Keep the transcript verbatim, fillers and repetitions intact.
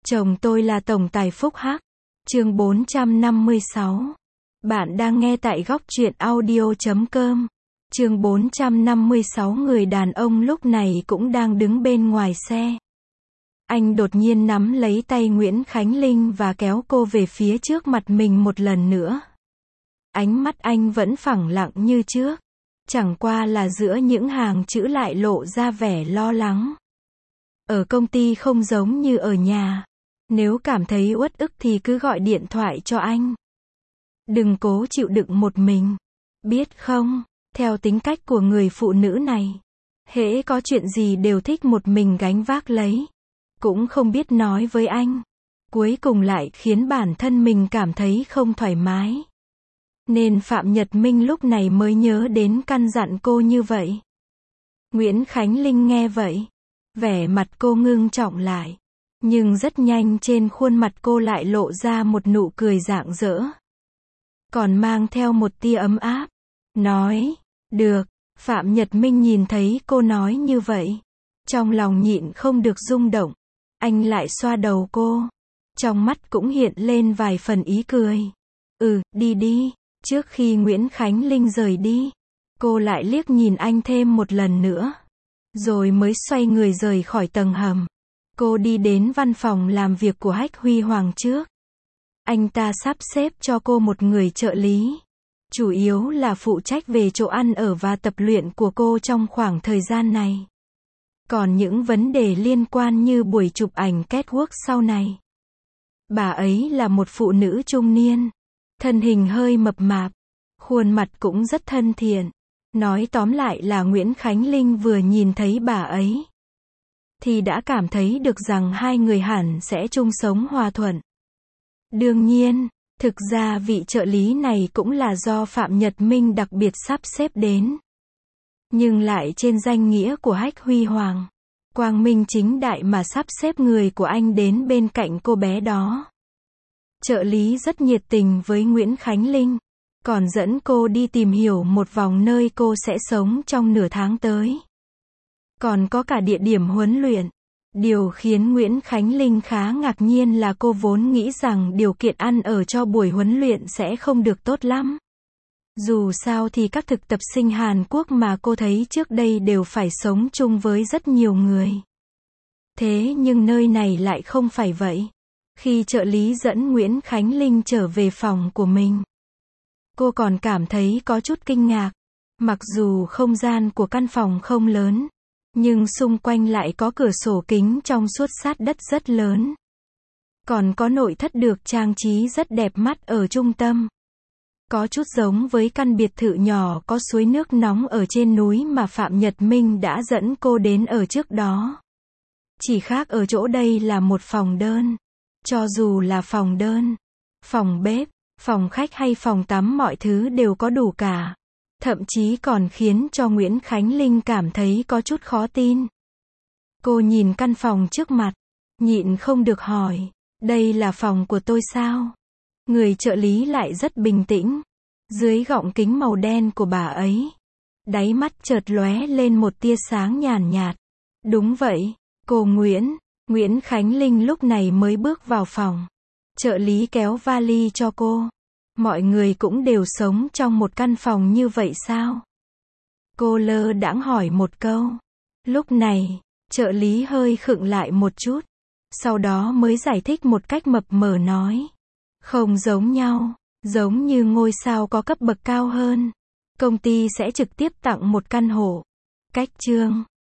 Chồng tôi là tổng tài Phúc Hắc. Chương bốn trăm năm mươi sáu. Bạn đang nghe tại góc truyện audio chấm com. Chương bốn trăm năm mươi sáu. Người đàn ông lúc này cũng đang đứng bên ngoài xe. Anh đột nhiên nắm lấy tay Nguyễn Khánh Linh và kéo cô về phía trước mặt mình một lần nữa. Ánh mắt anh vẫn phẳng lặng như trước. Chẳng qua là giữa những hàng chữ lại lộ ra vẻ lo lắng. Ở công ty không giống như ở nhà. Nếu cảm thấy uất ức thì cứ gọi điện thoại cho anh. Đừng cố chịu đựng một mình. Biết không, theo tính cách của người phụ nữ này, hễ có chuyện gì đều thích một mình gánh vác lấy. Cũng không biết nói với anh. Cuối cùng lại khiến bản thân mình cảm thấy không thoải mái. Nên Phạm Nhật Minh lúc này mới nhớ đến căn dặn cô như vậy. Nguyễn Khánh Linh nghe vậy, vẻ mặt cô ngưng trọng lại. Nhưng rất nhanh trên khuôn mặt cô lại lộ ra một nụ cười rạng rỡ. Còn mang theo một tia ấm áp. Nói, được. Phạm Nhật Minh nhìn thấy cô nói như vậy. Trong lòng nhịn không được rung động. Anh lại xoa đầu cô. Trong mắt cũng hiện lên vài phần ý cười. Ừ, đi đi. Trước khi Nguyễn Khánh Linh rời đi, cô lại liếc nhìn anh thêm một lần nữa. Rồi mới xoay người rời khỏi tầng hầm. Cô đi đến văn phòng làm việc của Hách Huy Hoàng trước. Anh ta sắp xếp cho cô một người trợ lý. Chủ yếu là phụ trách về chỗ ăn ở và tập luyện của cô trong khoảng thời gian này. Còn những vấn đề liên quan như buổi chụp ảnh catwalk sau này. Bà ấy là một phụ nữ trung niên. Thân hình hơi mập mạp. Khuôn mặt cũng rất thân thiện. Nói tóm lại là Nguyễn Khánh Linh vừa nhìn thấy bà ấy thì đã cảm thấy được rằng hai người hẳn sẽ chung sống hòa thuận. Đương nhiên, thực ra vị trợ lý này cũng là do Phạm Nhật Minh đặc biệt sắp xếp đến. Nhưng lại trên danh nghĩa của Hách Huy Hoàng. Quang minh chính đại mà sắp xếp người của anh đến bên cạnh cô bé đó. Trợ lý rất nhiệt tình với Nguyễn Khánh Linh. Còn dẫn cô đi tìm hiểu một vòng nơi cô sẽ sống trong nửa tháng tới. Còn có cả địa điểm huấn luyện. Điều khiến Nguyễn Khánh Linh khá ngạc nhiên là cô vốn nghĩ rằng điều kiện ăn ở cho buổi huấn luyện sẽ không được tốt lắm. Dù sao thì các thực tập sinh Hàn Quốc mà cô thấy trước đây đều phải sống chung với rất nhiều người. Thế nhưng nơi này lại không phải vậy. Khi trợ lý dẫn Nguyễn Khánh Linh trở về phòng của mình, cô còn cảm thấy có chút kinh ngạc. Mặc dù không gian của căn phòng không lớn, nhưng xung quanh lại có cửa sổ kính trong suốt sát đất rất lớn. Còn có nội thất được trang trí rất đẹp mắt ở trung tâm. Có chút giống với căn biệt thự nhỏ có suối nước nóng ở trên núi mà Phạm Nhật Minh đã dẫn cô đến ở trước đó. Chỉ khác ở chỗ đây là một phòng đơn. Cho dù là phòng đơn, phòng bếp, phòng khách hay phòng tắm mọi thứ đều có đủ cả. Thậm chí còn khiến cho Nguyễn Khánh Linh cảm thấy có chút khó tin. Cô nhìn căn phòng trước mặt, nhịn không được hỏi, đây là phòng của tôi sao? Người trợ lý lại rất bình tĩnh. Dưới gọng kính màu đen của bà ấy, đáy mắt chợt lóe lên một tia sáng nhàn nhạt. Đúng vậy, cô Nguyễn. Nguyễn Khánh Linh lúc này mới bước vào phòng. Trợ lý kéo vali cho cô. Mọi người cũng đều sống trong một căn phòng như vậy sao? Cô lơ đãng hỏi một câu. Lúc này, trợ lý hơi khựng lại một chút. Sau đó mới giải thích một cách mập mờ nói. Không giống nhau, giống như ngôi sao có cấp bậc cao hơn. Công ty sẽ trực tiếp tặng một căn hộ. Cách chương.